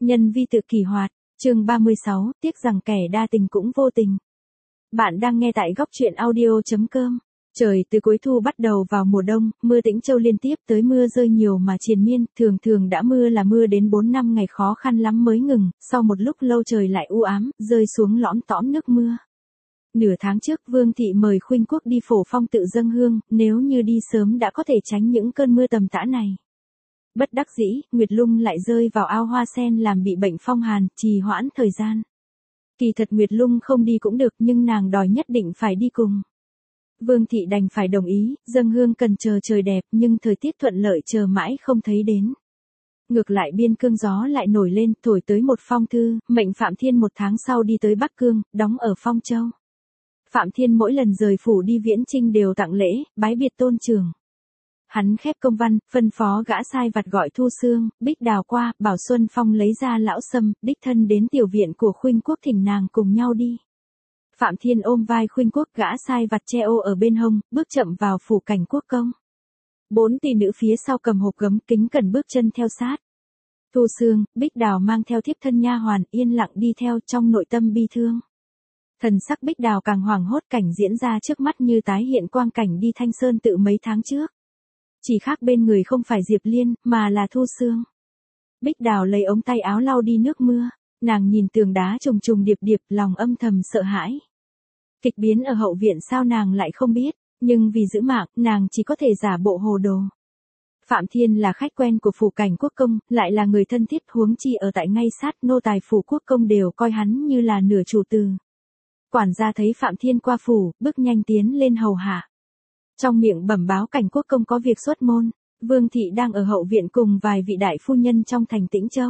Nhân vi tự kỷ hoạt, chương 36, tiếc rằng kẻ đa tình cũng vô tình. Bạn đang nghe tại góc truyện audio.com. Trời từ cuối thu bắt đầu vào mùa đông, mưa Tĩnh Châu liên tiếp tới mưa rơi nhiều mà triền miên, thường đã mưa là mưa đến 4-5 ngày khó khăn lắm mới ngừng, sau một lúc lâu trời lại u ám, rơi xuống lõm tõm nước mưa. Nửa tháng trước Vương Thị mời Khuynh Quốc đi Phổ Phong tự dâng hương, nếu như đi sớm đã có thể tránh những cơn mưa tầm tã này. Bất đắc dĩ, Nguyệt Lung lại rơi vào ao hoa sen làm bị bệnh phong hàn, trì hoãn thời gian. Kỳ thật Nguyệt Lung không đi cũng được nhưng nàng đòi nhất định phải đi cùng. Vương Thị đành phải đồng ý, dâng hương cần chờ trời đẹp nhưng thời tiết thuận lợi chờ mãi không thấy đến. Ngược lại biên cương gió lại nổi lên, thổi tới một phong thư, mệnh Phạm Thiên 1 tháng sau đi tới Bắc Cương, đóng ở Phong Châu. Phạm Thiên mỗi lần rời phủ đi Viễn Chinh đều tặng lễ, bái biệt tôn trưởng. Hắn khép công văn, phân phó gã sai vặt gọi Thu Sương, Bích Đào qua, bảo Xuân Phong lấy ra lão sâm, đích thân đến tiểu viện của Khuynh Quốc thỉnh nàng cùng nhau đi. Phạm Thiên ôm vai Khuynh Quốc, gã sai vặt che ô ở bên hông, bước chậm vào phủ cảnh quốc công. 4 tỷ nữ phía sau cầm hộp gấm kính cẩn bước chân theo sát. Thu Sương, Bích Đào mang theo thiếp thân nha hoàn yên lặng đi theo trong nội tâm bi thương. Thần sắc Bích Đào càng hoảng hốt cảnh diễn ra trước mắt như tái hiện quang cảnh đi Thanh Sơn tự mấy tháng trước. Chỉ khác bên người không phải Diệp Liên, mà là Thu Sương. Bích Đào lấy ống tay áo lau đi nước mưa, nàng nhìn tường đá trùng trùng điệp điệp, lòng âm thầm sợ hãi. Kịch biến ở hậu viện sao nàng lại không biết, nhưng vì giữ mạng, nàng chỉ có thể giả bộ hồ đồ. Phạm Thiên là khách quen của phủ cảnh quốc công, lại là người thân thiết, huống chi ở tại ngay sát, nô tài phủ quốc công đều coi hắn như là nửa chủ tử. Quản gia thấy Phạm Thiên qua phủ, bước nhanh tiến lên hầu hạ. Trong miệng bẩm báo cảnh quốc công có việc xuất môn, Vương Thị đang ở hậu viện cùng vài vị đại phu nhân trong thành Tĩnh Châu.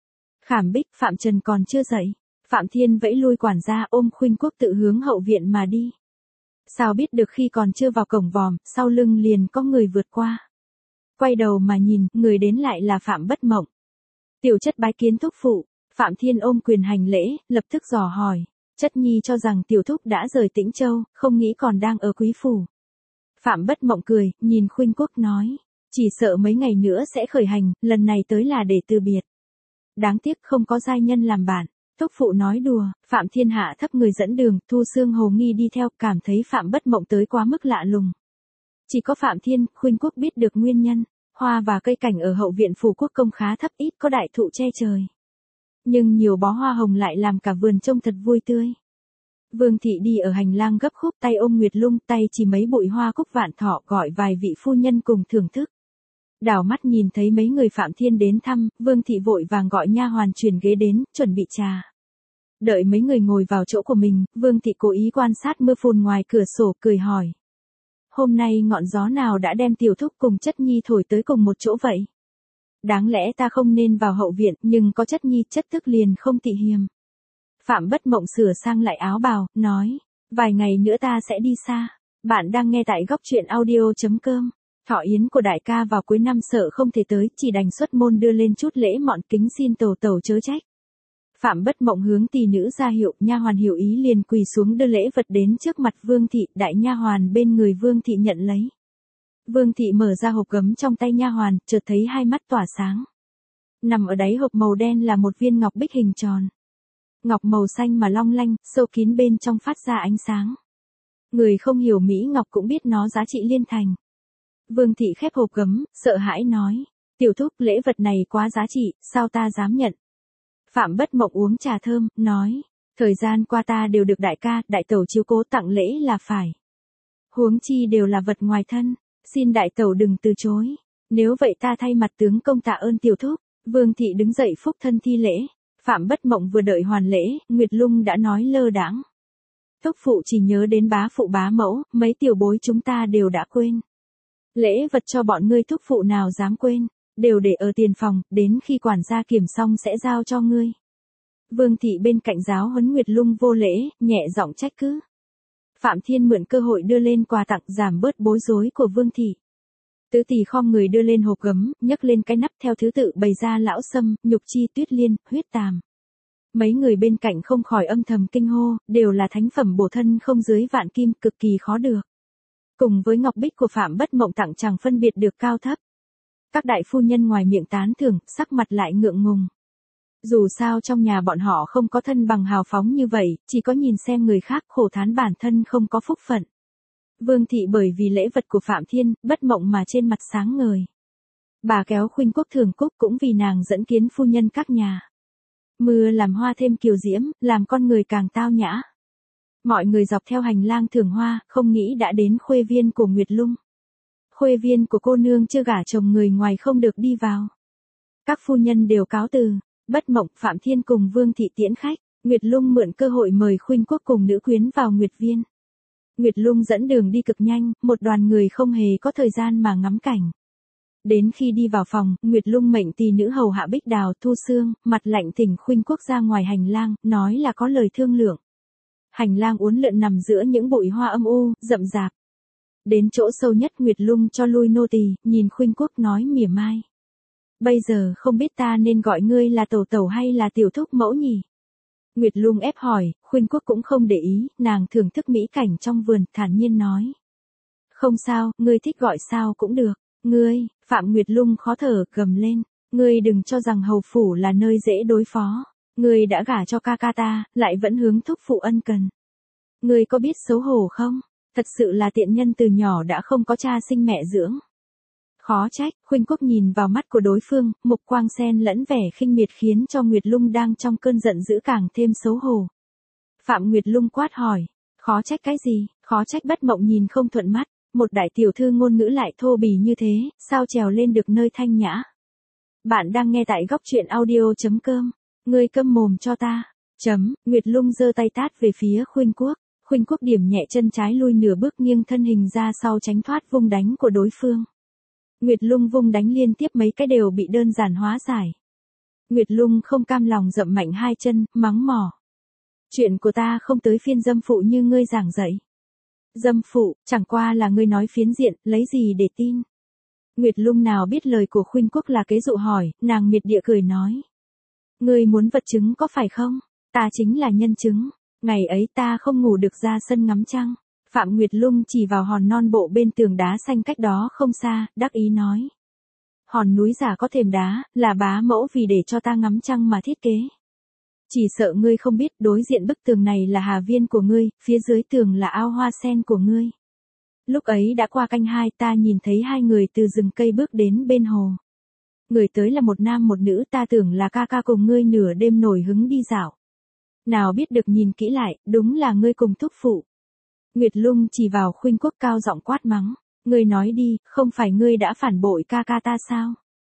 Khảm Bích, Phạm Trần còn chưa dậy, Phạm Thiên vẫy lui quản gia ôm Khuynh Quốc tự hướng hậu viện mà đi. Sao biết được khi còn chưa vào cổng vòm, sau lưng liền có người vượt qua. Quay đầu mà nhìn, người đến lại là Phạm Bất Mộng. Tiểu chất bái kiến thúc phụ, Phạm Thiên ôm quyền hành lễ, lập tức dò hỏi. Chất nhi cho rằng tiểu thúc đã rời Tĩnh Châu, không nghĩ còn đang ở quý phủ. Phạm Bất Mộng cười, nhìn Khuynh Quốc nói, chỉ sợ mấy ngày nữa sẽ khởi hành, lần này tới là để từ biệt. Đáng tiếc không có giai nhân làm bạn. Thúc phụ nói đùa, Phạm Thiên hạ thấp người dẫn đường, Thu Sương hồ nghi đi theo, cảm thấy Phạm Bất Mộng tới quá mức lạ lùng. Chỉ có Phạm Thiên, Khuynh Quốc biết được nguyên nhân, hoa và cây cảnh ở hậu viện phủ quốc công khá thấp, ít có đại thụ che trời. Nhưng nhiều bó hoa hồng lại làm cả vườn trông thật vui tươi. Vương Thị đi ở hành lang gấp khúc, tay ôm Nguyệt Lung, tay chỉ mấy bụi hoa cúc vạn thọ, gọi vài vị phu nhân cùng thưởng thức. Đảo mắt nhìn thấy mấy người Phạm Thiên đến thăm, Vương Thị vội vàng gọi nha hoàn chuyển ghế đến, chuẩn bị trà. Đợi mấy người ngồi vào chỗ của mình, Vương Thị cố ý quan sát mưa phùn ngoài cửa sổ, cười hỏi. Hôm nay ngọn gió nào đã đem tiểu thúc cùng chất nhi thổi tới cùng một chỗ vậy? Đáng lẽ ta không nên vào hậu viện, nhưng có chất nhi, chất tức liền không tị hiềm. Phạm Bất Mộng sửa sang lại áo bào, nói, vài ngày nữa ta sẽ đi xa. Bạn đang nghe tại góc truyện audio.com. Thọ yến của đại ca vào cuối năm sợ không thể tới, chỉ đành xuất môn đưa lên chút lễ mọn, kính xin tổ tẩu chớ trách. Phạm Bất Mộng hướng tỳ nữ ra hiệu, nha hoàn hiểu ý liền quỳ xuống đưa lễ vật đến trước mặt Vương Thị, đại nha hoàn bên người Vương Thị nhận lấy. Vương Thị mở ra hộp gấm trong tay nha hoàn, chợt thấy hai mắt tỏa sáng. Nằm ở đáy hộp màu đen là một viên ngọc bích hình tròn. Ngọc màu xanh mà long lanh, sâu kín bên trong phát ra ánh sáng. Người không hiểu mỹ ngọc cũng biết nó giá trị liên thành. Vương Thị khép hộp gấm, sợ hãi nói, tiểu thúc, lễ vật này quá giá trị, sao ta dám nhận. Phạm Bất Mộng uống trà thơm, nói, thời gian qua ta đều được đại ca, đại tẩu chiếu cố, tặng lễ là phải. Huống chi đều là vật ngoài thân, xin đại tẩu đừng từ chối. Nếu vậy ta thay mặt tướng công tạ ơn tiểu thúc. Vương Thị đứng dậy phúc thân thi lễ. Phạm Bất Mộng vừa đợi hoàn lễ, Nguyệt Lung đã nói lơ đãng. Thúc phụ chỉ nhớ đến bá phụ bá mẫu, mấy tiểu bối chúng ta đều đã quên. Lễ vật cho bọn ngươi thúc phụ nào dám quên, đều để ở tiền phòng, đến khi quản gia kiểm xong sẽ giao cho ngươi. Vương Thị bên cạnh giáo huấn Nguyệt Lung vô lễ, nhẹ giọng trách cứ. Phạm Thiên mượn cơ hội đưa lên quà tặng giảm bớt bối rối của Vương Thị. Tứ tỷ khom người đưa lên hộp gấm, nhấc lên cái nắp theo thứ tự bày ra lão sâm, nhục chi, tuyết liên, huyết tàm. Mấy người bên cạnh không khỏi âm thầm kinh hô, đều là thánh phẩm bổ thân không dưới vạn kim, cực kỳ khó được. Cùng với ngọc bích của Phạm Bất Mộng tặng chẳng phân biệt được cao thấp. Các đại phu nhân ngoài miệng tán thưởng, sắc mặt lại ngượng ngùng. Dù sao trong nhà bọn họ không có thân bằng hào phóng như vậy, chỉ có nhìn xem người khác khổ thán bản thân không có phúc phận. Vương thị bởi vì lễ vật của Phạm Thiên, bất mộng mà trên mặt sáng ngời. Bà kéo Khuynh Quốc Thường Cúc cũng vì nàng dẫn kiến phu nhân các nhà. Mưa làm hoa thêm kiều diễm, làm con người càng tao nhã. Mọi người dọc theo hành lang thưởng hoa, không nghĩ đã đến khuê viên của Nguyệt Lung. Khuê viên của cô nương chưa gả chồng người ngoài không được đi vào. Các phu nhân đều cáo từ, bất mộng Phạm Thiên cùng Vương thị tiễn khách. Nguyệt Lung mượn cơ hội mời Khuynh Quốc cùng nữ quyến vào Nguyệt Viên. Nguyệt Lung dẫn đường đi cực nhanh, một đoàn người không hề có thời gian mà ngắm cảnh. Đến khi đi vào phòng, Nguyệt Lung mệnh tỳ nữ hầu hạ Bích Đào, Thu Sương, mặt lạnh thỉnh Khuynh Quốc ra ngoài hành lang, nói là có lời thương lượng. Hành lang uốn lượn nằm giữa những bụi hoa âm u, rậm rạp. Đến chỗ sâu nhất Nguyệt Lung cho lui nô tỳ, nhìn Khuynh Quốc nói mỉa mai. Bây giờ không biết ta nên gọi ngươi là tẩu tẩu hay là tiểu thúc mẫu nhỉ? Nguyệt Lung ép hỏi, Khuynh Quốc cũng không để ý, nàng thưởng thức mỹ cảnh trong vườn, thản nhiên nói. Không sao, ngươi thích gọi sao cũng được. Ngươi, Phạm Nguyệt Lung khó thở, gầm lên. Ngươi đừng cho rằng hầu phủ là nơi dễ đối phó. Ngươi đã gả cho ca ca ta, lại vẫn hướng thúc phụ ân cần. Ngươi có biết xấu hổ không? Thật sự là tiện nhân từ nhỏ đã không có cha sinh mẹ dưỡng. Khó trách, Khuynh Quốc nhìn vào mắt của đối phương, mục quang xen lẫn vẻ khinh miệt khiến cho Nguyệt Lung đang trong cơn giận dữ càng thêm xấu hổ. Phạm Nguyệt Lung quát hỏi, khó trách cái gì, khó trách bất mộng nhìn không thuận mắt, một đại tiểu thư ngôn ngữ lại thô bỉ như thế, sao trèo lên được nơi thanh nhã. Bạn đang nghe tại góc truyện audio.com, ngươi câm mồm cho ta, Nguyệt Lung giơ tay tát về phía Khuynh Quốc. Khuynh Quốc điểm nhẹ chân trái lui nửa bước nghiêng thân hình ra sau tránh thoát vung đánh của đối phương. Nguyệt Lung vung đánh liên tiếp mấy cái đều bị đơn giản hóa giải. Nguyệt Lung không cam lòng dậm mạnh hai chân, mắng mỏ. Chuyện của ta không tới phiên dâm phụ như ngươi giảng dạy. Dâm phụ, chẳng qua là ngươi nói phiến diện, lấy gì để tin. Nguyệt Lung nào biết lời của Khuynh Quốc là kế dụ hỏi, nàng miệt địa cười nói. Ngươi muốn vật chứng có phải không? Ta chính là nhân chứng. Ngày ấy ta không ngủ được ra sân ngắm trăng. Phạm Nguyệt Lung chỉ vào hòn non bộ bên tường đá xanh cách đó không xa, đắc ý nói. Hòn núi giả có thềm đá, là bá mẫu vì để cho ta ngắm trăng mà thiết kế. Chỉ sợ ngươi không biết, đối diện bức tường này là hà viên của ngươi, phía dưới tường là ao hoa sen của ngươi. Lúc ấy đã qua canh 2, ta nhìn thấy hai người từ rừng cây bước đến bên hồ. Người tới là một nam một nữ, ta tưởng là ca ca cùng ngươi nửa đêm nổi hứng đi dạo. Nào biết được nhìn kỹ lại, đúng là ngươi cùng thúc phụ. Nguyệt Lung chỉ vào Khuynh Quốc cao giọng quát mắng. Ngươi nói đi, không phải ngươi đã phản bội ca ca ta sao?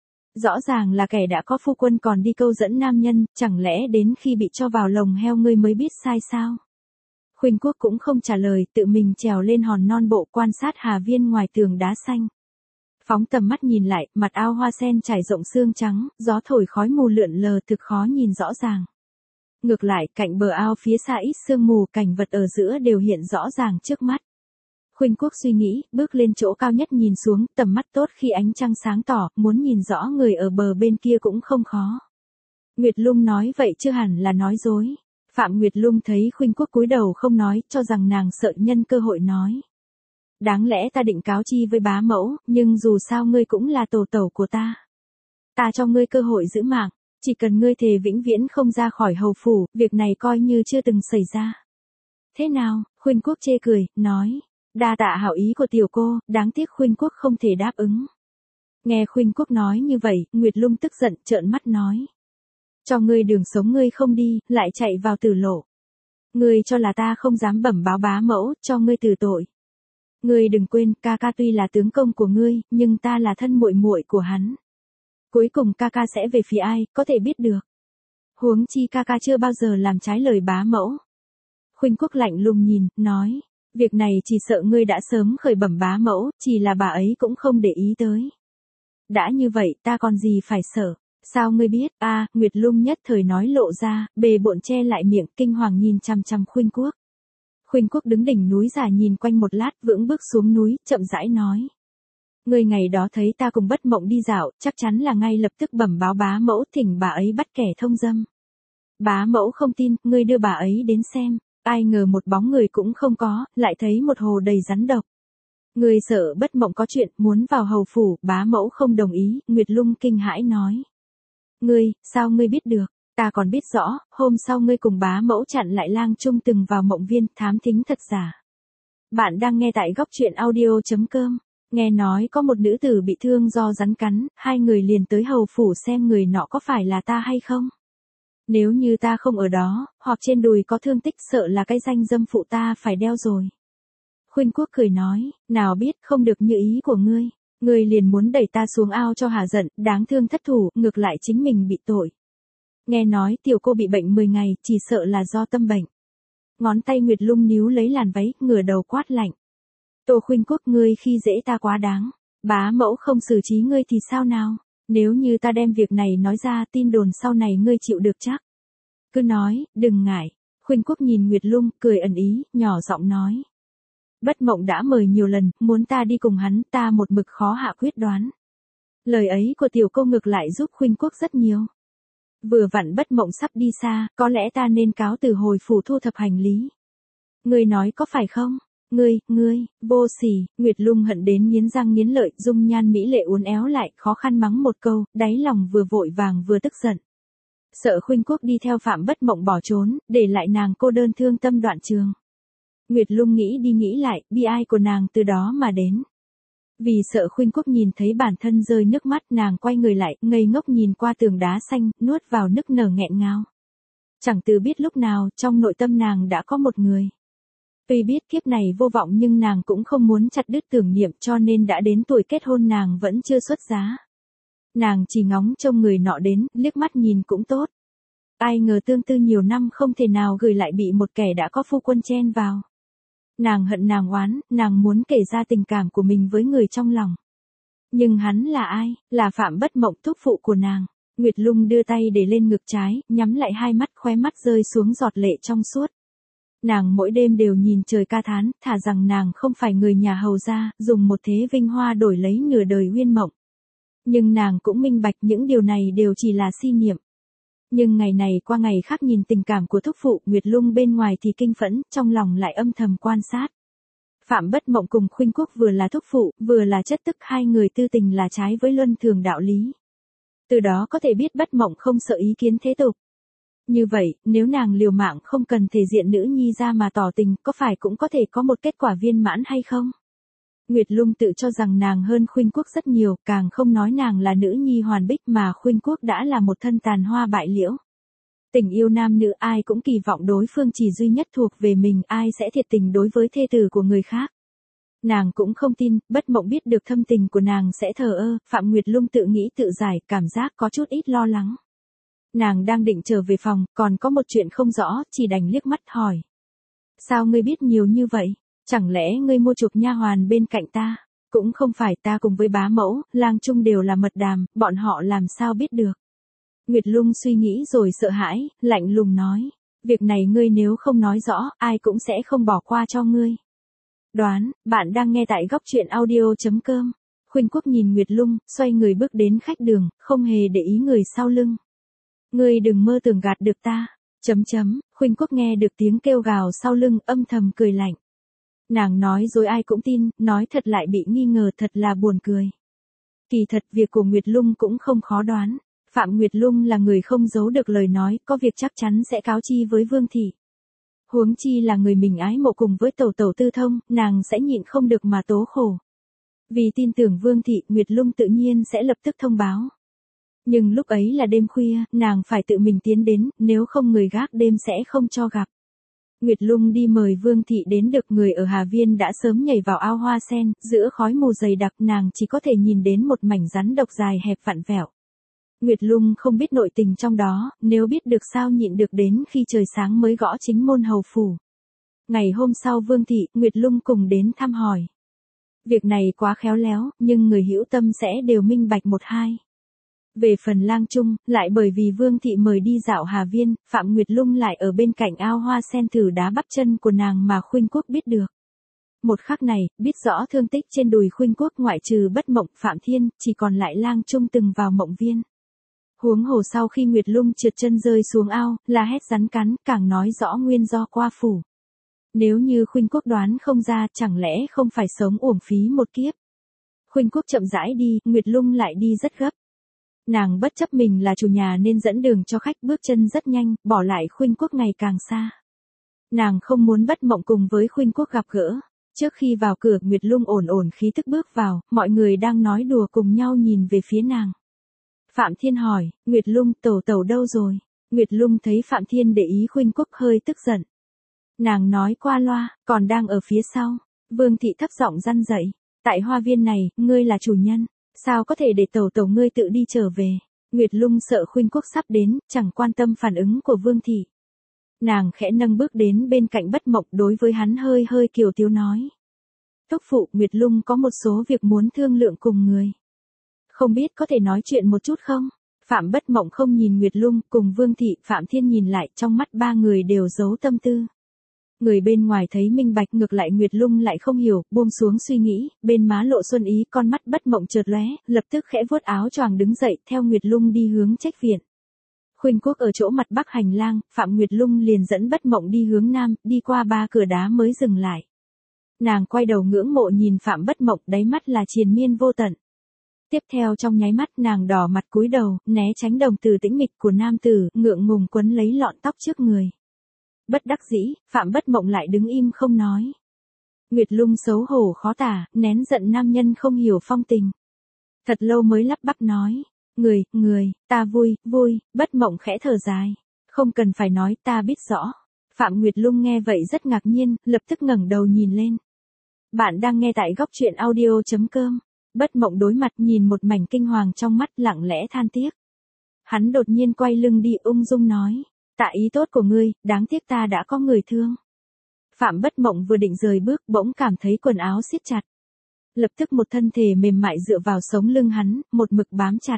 Rõ ràng là kẻ đã có phu quân còn đi câu dẫn nam nhân, chẳng lẽ đến khi bị cho vào lồng heo ngươi mới biết sai sao? Khuynh Quốc cũng không trả lời, tự mình trèo lên hòn non bộ quan sát hà viên ngoài tường đá xanh. Phóng tầm mắt nhìn lại, mặt ao hoa sen trải rộng xương trắng, gió thổi khói mù lượn lờ thực khó nhìn rõ ràng. Ngược lại, cạnh bờ ao phía xa ít sương mù, cảnh vật ở giữa đều hiện rõ ràng trước mắt. Khuynh Quốc suy nghĩ, bước lên chỗ cao nhất nhìn xuống, tầm mắt tốt khi ánh trăng sáng tỏ, muốn nhìn rõ người ở bờ bên kia cũng không khó. Nguyệt Lung nói vậy chưa hẳn là nói dối. Phạm Nguyệt Lung thấy Khuynh Quốc cúi đầu không nói, cho rằng nàng sợ nhân cơ hội nói. Đáng lẽ ta định cáo chi với bá mẫu, nhưng dù sao ngươi cũng là tổ tẩu của ta. Ta cho ngươi cơ hội giữ mạng. Chỉ cần ngươi thề vĩnh viễn không ra khỏi hầu phủ, việc này coi như chưa từng xảy ra. Thế nào? Khuynh Quốc chê cười, nói. Đa tạ hảo ý của tiểu cô, đáng tiếc Khuynh Quốc không thể đáp ứng. Nghe Khuynh Quốc nói như vậy, Nguyệt Lung tức giận, trợn mắt nói. Cho ngươi đường sống ngươi không đi, lại chạy vào tử lộ. Ngươi cho là ta không dám bẩm báo bá mẫu, cho ngươi từ tội. Ngươi đừng quên, ca ca tuy là tướng công của ngươi, nhưng ta là thân muội muội của hắn. Cuối cùng ca ca sẽ về phía ai, có thể biết được. Huống chi ca ca chưa bao giờ làm trái lời bá mẫu. Khuynh Quốc lạnh lùng nhìn, nói. Việc này chỉ sợ ngươi đã sớm khởi bẩm bá mẫu, chỉ là bà ấy cũng không để ý tới. Đã như vậy, ta còn gì phải sợ. Sao ngươi biết? Nguyệt Lung nhất thời nói lộ ra, bề bộn che lại miệng, kinh hoàng nhìn chằm chằm Khuynh Quốc. Khuynh Quốc đứng đỉnh núi giả nhìn quanh một lát, vững bước xuống núi, chậm rãi nói. Ngươi ngày đó thấy ta cùng bất mộng đi dạo, chắc chắn là ngay lập tức bẩm báo bá mẫu thỉnh bà ấy bắt kẻ thông dâm. Bá mẫu không tin, ngươi đưa bà ấy đến xem, ai ngờ một bóng người cũng không có, lại thấy một hồ đầy rắn độc. Ngươi sợ bất mộng có chuyện, muốn vào hầu phủ, bá mẫu không đồng ý, Nguyệt Lung kinh hãi nói. Ngươi, sao ngươi biết được? Ta còn biết rõ, hôm sau ngươi cùng bá mẫu chặn lại Lang Trung từng vào mộng viên, thám thính thật giả. Bạn đang nghe tại góc truyện audio.com. Nghe nói có một nữ tử bị thương do rắn cắn, hai người liền tới hầu phủ xem người nọ có phải là ta hay không. Nếu như ta không ở đó, hoặc trên đùi có thương tích sợ là cái danh dâm phụ ta phải đeo rồi. Khuynh Quốc cười nói, nào biết không được như ý của ngươi. Ngươi liền muốn đẩy ta xuống ao cho hả giận, đáng thương thất thủ, ngược lại chính mình bị tội. Nghe nói tiểu cô bị bệnh 10 ngày, chỉ sợ là do tâm bệnh. Ngón tay Nguyệt Lung níu lấy làn váy, ngửa đầu quát lạnh. Tô Khuynh Quốc, ngươi khi dễ ta quá đáng. Bá mẫu không xử trí ngươi thì sao nào? Nếu như ta đem việc này nói ra, tin đồn sau này ngươi chịu được chắc. Cứ nói, đừng ngại. Khuynh Quốc nhìn Nguyệt Lung, cười ẩn ý, nhỏ giọng nói. Bất Mộng đã mời nhiều lần, muốn ta đi cùng hắn, ta một mực khó hạ quyết đoán. Lời ấy của tiểu cô ngược lại giúp Khuynh Quốc rất nhiều. Vừa vặn Bất Mộng sắp đi xa, có lẽ ta nên cáo từ hồi phủ thu thập hành lý. Ngươi nói có phải không? Ngươi, vô sỉ. Nguyệt Lung hận đến nghiến răng nghiến lợi, dung nhan mỹ lệ uốn éo lại, khó khăn mắng một câu, đáy lòng vừa vội vàng vừa tức giận. Sợ Khuynh Quốc đi theo Phạm Bất Mộng bỏ trốn, để lại nàng cô đơn thương tâm đoạn trường. Nguyệt Lung nghĩ đi nghĩ lại, bi ai của nàng từ đó mà đến. Vì sợ Khuynh Quốc nhìn thấy bản thân rơi nước mắt, nàng quay người lại, ngây ngốc nhìn qua tường đá xanh, nuốt vào nức nở nghẹn ngào. Chẳng từ biết lúc nào, trong nội tâm nàng đã có một người. Tuy biết kiếp này vô vọng nhưng nàng cũng không muốn chặt đứt tưởng niệm, cho nên đã đến tuổi kết hôn nàng vẫn chưa xuất giá. Nàng chỉ ngóng trông người nọ đến, liếc mắt nhìn cũng tốt. Ai ngờ tương tư nhiều năm không thể nào gửi lại bị một kẻ đã có phu quân chen vào. Nàng hận nàng oán, nàng muốn kể ra tình cảm của mình với người trong lòng. Nhưng hắn là ai? Là Phạm Bất Mộng, thúc phụ của nàng. Nguyệt Lung đưa tay để lên ngực trái, nhắm lại hai mắt, khóe mắt rơi xuống giọt lệ trong suốt. Nàng mỗi đêm đều nhìn trời ca thán, thà rằng nàng không phải người nhà hầu gia, dùng một thế vinh hoa đổi lấy nửa đời uyên mộng. Nhưng nàng cũng minh bạch những điều này đều chỉ là si niệm. Nhưng ngày này qua ngày khác nhìn tình cảm của thúc phụ, Nguyệt Lung bên ngoài thì kinh phẫn, trong lòng lại âm thầm quan sát. Phạm Bất Mộng cùng Khuynh Quốc vừa là thúc phụ, vừa là chất tức, hai người tư tình là trái với luân thường đạo lý. Từ đó có thể biết Bất Mộng không sợ ý kiến thế tục. Như vậy, nếu nàng liều mạng không cần thể diện nữ nhi ra mà tỏ tình, có phải cũng có thể có một kết quả viên mãn hay không? Nguyệt Lung tự cho rằng nàng hơn Khuynh Quốc rất nhiều, càng không nói nàng là nữ nhi hoàn bích mà Khuynh Quốc đã là một thân tàn hoa bại liễu. Tình yêu nam nữ ai cũng kỳ vọng đối phương chỉ duy nhất thuộc về mình, ai sẽ thiệt tình đối với thê tử của người khác. Nàng cũng không tin, Bất Mộng biết được thâm tình của nàng sẽ thờ ơ, Phạm Nguyệt Lung tự nghĩ tự giải, cảm giác có chút ít lo lắng. Nàng đang định trở về phòng, còn có một chuyện không rõ, chỉ đành liếc mắt hỏi. Sao ngươi biết nhiều như vậy? Chẳng lẽ ngươi mua chuộc nha hoàn bên cạnh ta? Cũng không phải, ta cùng với bá mẫu, Lang Trung đều là mật đàm, bọn họ làm sao biết được? Nguyệt Lung suy nghĩ rồi sợ hãi, lạnh lùng nói. Việc này ngươi nếu không nói rõ, ai cũng sẽ không bỏ qua cho ngươi. Đoán, bạn đang nghe tại góc truyện audio.com. Khuynh Quốc nhìn Nguyệt Lung, xoay người bước đến khách đường, không hề để ý người sau lưng. Ngươi đừng mơ tưởng gạt được ta. Khuynh Quốc nghe được tiếng kêu gào sau lưng, âm thầm cười lạnh. Nàng nói dối ai cũng tin, nói thật lại bị nghi ngờ, thật là buồn cười. Kỳ thật việc của Nguyệt Lung cũng không khó đoán. Phạm Nguyệt Lung là người không giấu được lời nói, có việc chắc chắn sẽ cáo chi với Vương Thị. Huống chi là người mình ái mộ cùng với tẩu tẩu Tư Thông, nàng sẽ nhịn không được mà tố khổ. Vì tin tưởng Vương Thị, Nguyệt Lung tự nhiên sẽ lập tức thông báo. Nhưng lúc ấy là đêm khuya, nàng phải tự mình tiến đến, nếu không người gác đêm sẽ không cho gặp. Nguyệt Lung đi mời Vương Thị đến được, người ở Hà Viên đã sớm nhảy vào ao hoa sen, giữa khói mù dày đặc nàng chỉ có thể nhìn đến một mảnh rắn độc dài hẹp vặn vẹo. Nguyệt Lung không biết nội tình trong đó, nếu biết được sao nhịn được đến khi trời sáng mới gõ chính môn hầu phủ. Ngày hôm sau Vương Thị, Nguyệt Lung cùng đến thăm hỏi. Việc này quá khéo léo, nhưng người hữu tâm sẽ đều minh bạch một hai. Về phần Lang Trung, lại bởi vì Vương Thị mời đi dạo Hà Viên, Phạm Nguyệt Lung lại ở bên cạnh ao hoa sen thử đá bắp chân của nàng mà Khuynh Quốc biết được. Một khắc này, biết rõ thương tích trên đùi Khuynh Quốc ngoại trừ Bất Mộng, Phạm Thiên, chỉ còn lại Lang Trung từng vào mộng viên. Huống hồ sau khi Nguyệt Lung trượt chân rơi xuống ao, la hét rắn cắn, càng nói rõ nguyên do qua phủ. Nếu như Khuynh Quốc đoán không ra, chẳng lẽ không phải sống uổng phí một kiếp. Khuynh Quốc chậm rãi đi, Nguyệt Lung lại đi rất gấp. Nàng bất chấp mình là chủ nhà nên dẫn đường cho khách, bước chân rất nhanh, bỏ lại Khuynh Quốc ngày càng xa. Nàng không muốn Bất Mộng cùng với Khuynh Quốc gặp gỡ. Trước khi vào cửa, Nguyệt Lung ổn ổn khí tức bước vào, mọi người đang nói đùa cùng nhau nhìn về phía nàng. Phạm Thiên hỏi, Nguyệt Lung, tẩu tẩu đâu rồi? Nguyệt Lung thấy Phạm Thiên để ý Khuynh Quốc hơi tức giận. Nàng nói qua loa, còn đang ở phía sau. Vương thị thấp giọng răn dậy, tại hoa viên này, ngươi là chủ nhân, sao có thể để tẩu tẩu ngươi tự đi trở về? Nguyệt Lung sợ Khuynh Quốc sắp đến, chẳng quan tâm phản ứng của Vương thị. Nàng khẽ nâng bước đến bên cạnh Bất Mộng, đối với hắn hơi hơi kiều tiếu nói. Thúc phụ, Nguyệt Lung có một số việc muốn thương lượng cùng người. Không biết có thể nói chuyện một chút không? Phạm Bất Mộng không nhìn Nguyệt Lung, cùng Vương thị, Phạm Thiên nhìn lại, trong mắt ba người đều giấu tâm tư. Người bên ngoài thấy minh bạch, ngược lại Nguyệt Lung lại không hiểu, buông xuống suy nghĩ, bên má lộ xuân ý, con mắt Bất Mộng chợt lóe, lập tức khẽ vuốt áo choàng đứng dậy, theo Nguyệt Lung đi hướng trách viện. Khuynh Quốc ở chỗ mặt bắc hành lang, Phạm Nguyệt Lung liền dẫn Bất Mộng đi hướng nam, đi qua 3 cửa đá mới dừng lại. Nàng quay đầu ngưỡng mộ nhìn Phạm Bất Mộng, đáy mắt là triền miên vô tận. Tiếp theo trong nháy mắt nàng đỏ mặt cúi đầu, né tránh đồng tử tĩnh mịch của nam tử, ngượng ngùng quấn lấy lọn tóc trước người. Bất đắc dĩ, Phạm Bất Mộng lại đứng im không nói. Nguyệt Lung xấu hổ khó tả, nén giận nam nhân không hiểu phong tình. Thật lâu mới lắp bắp nói. Người, ta vui, Bất Mộng khẽ thở dài. Không cần phải nói, ta biết rõ. Phạm Nguyệt Lung nghe vậy rất ngạc nhiên, lập tức ngẩng đầu nhìn lên. Bạn đang nghe tại góc truyện audio.com. Bất Mộng đối mặt nhìn một mảnh kinh hoàng trong mắt, lặng lẽ than tiếc. Hắn đột nhiên quay lưng đi, ung dung nói. Tạ ý tốt của ngươi, đáng tiếc ta đã có người thương. Phạm Bất Mộng vừa định rời bước, bỗng cảm thấy quần áo siết chặt. Lập tức một thân thể mềm mại dựa vào sống lưng hắn, một mực bám chặt.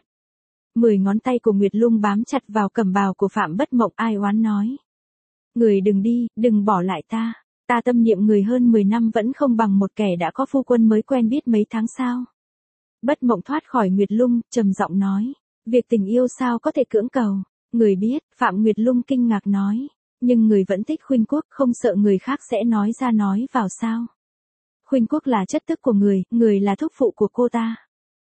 10 ngón tay của Nguyệt Lung bám chặt vào cẩm bào của Phạm Bất Mộng, ai oán nói. Người đừng đi, đừng bỏ lại ta. Ta tâm niệm người hơn 10 năm vẫn không bằng một kẻ đã có phu quân mới quen biết mấy tháng sao. Bất Mộng thoát khỏi Nguyệt Lung, trầm giọng nói. Việc tình yêu sao có thể cưỡng cầu. Người biết, Phạm Nguyệt Lung kinh ngạc nói. Nhưng người vẫn thích Khuynh Quốc, không sợ người khác sẽ nói ra nói vào sao. Khuynh Quốc là chất tức của người là thúc phụ của cô ta.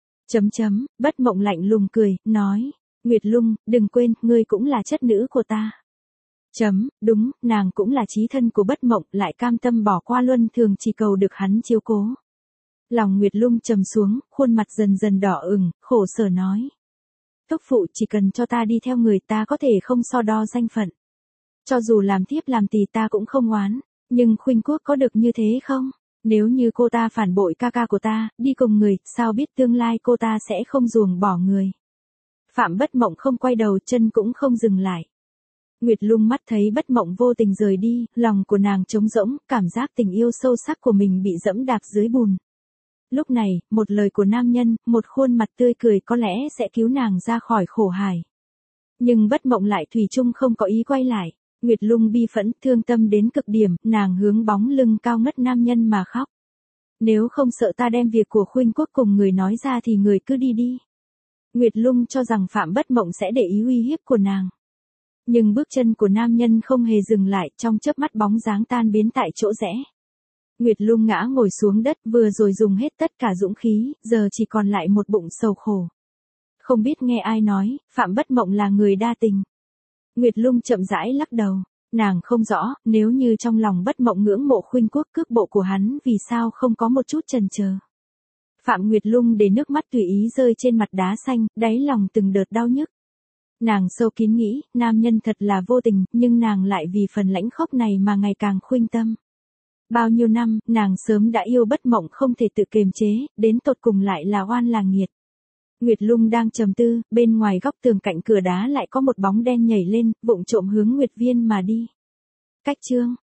Bất Mộng lạnh lùng cười, nói. Nguyệt Lung, đừng quên, ngươi cũng là chất nữ của ta. Đúng, nàng cũng là chí thân của Bất Mộng, lại cam tâm bỏ qua luân thường chỉ cầu được hắn chiếu cố. Lòng Nguyệt Lung trầm xuống, khuôn mặt dần dần đỏ ửng, khổ sở nói. Thúc phụ chỉ cần cho ta đi theo người, ta có thể không so đo danh phận. Cho dù làm thiếp làm tỳ ta cũng không oán, nhưng Khuynh Quốc có được như thế không? Nếu như cô ta phản bội ca ca của ta, đi cùng người, sao biết tương lai cô ta sẽ không ruồng bỏ người. Phạm Bất Mộng không quay đầu, chân cũng không dừng lại. Nguyệt Lung mắt thấy Bất Mộng vô tình rời đi, lòng của nàng trống rỗng, cảm giác tình yêu sâu sắc của mình bị dẫm đạp dưới bùn. Lúc này, một lời của nam nhân, một khuôn mặt tươi cười có lẽ sẽ cứu nàng ra khỏi khổ hải. Nhưng Bất Mộng lại thủy chung không có ý quay lại. Nguyệt Lung bi phẫn, thương tâm đến cực điểm, nàng hướng bóng lưng cao ngất nam nhân mà khóc. Nếu không sợ ta đem việc của Khuynh Quốc cùng người nói ra thì người cứ đi đi. Nguyệt Lung cho rằng Phạm Bất Mộng sẽ để ý uy hiếp của nàng. Nhưng bước chân của nam nhân không hề dừng lại, trong chớp mắt bóng dáng tan biến tại chỗ rẽ. Nguyệt Lung ngã ngồi xuống đất, vừa rồi dùng hết tất cả dũng khí, giờ chỉ còn lại một bụng sầu khổ. Không biết nghe ai nói, Phạm Bất Mộng là người đa tình. Nguyệt Lung chậm rãi lắc đầu, nàng không rõ, nếu như trong lòng Bất Mộng ngưỡng mộ Khuynh Quốc, cước bộ của hắn vì sao không có một chút chần chờ. Phạm Nguyệt Lung để nước mắt tùy ý rơi trên mặt đá xanh, đáy lòng từng đợt đau nhức. Nàng sâu kín nghĩ, nam nhân thật là vô tình, nhưng nàng lại vì phần lãnh khốc này mà ngày càng khuynh tâm. Bao nhiêu năm, nàng sớm đã yêu Bất Mộng không thể tự kiềm chế, đến tột cùng lại là oan là nghiệt. Nguyệt Lung đang trầm tư, bên ngoài góc tường cạnh cửa đá lại có một bóng đen nhảy lên, vụng trộm hướng Nguyệt Viên mà đi. Cách chương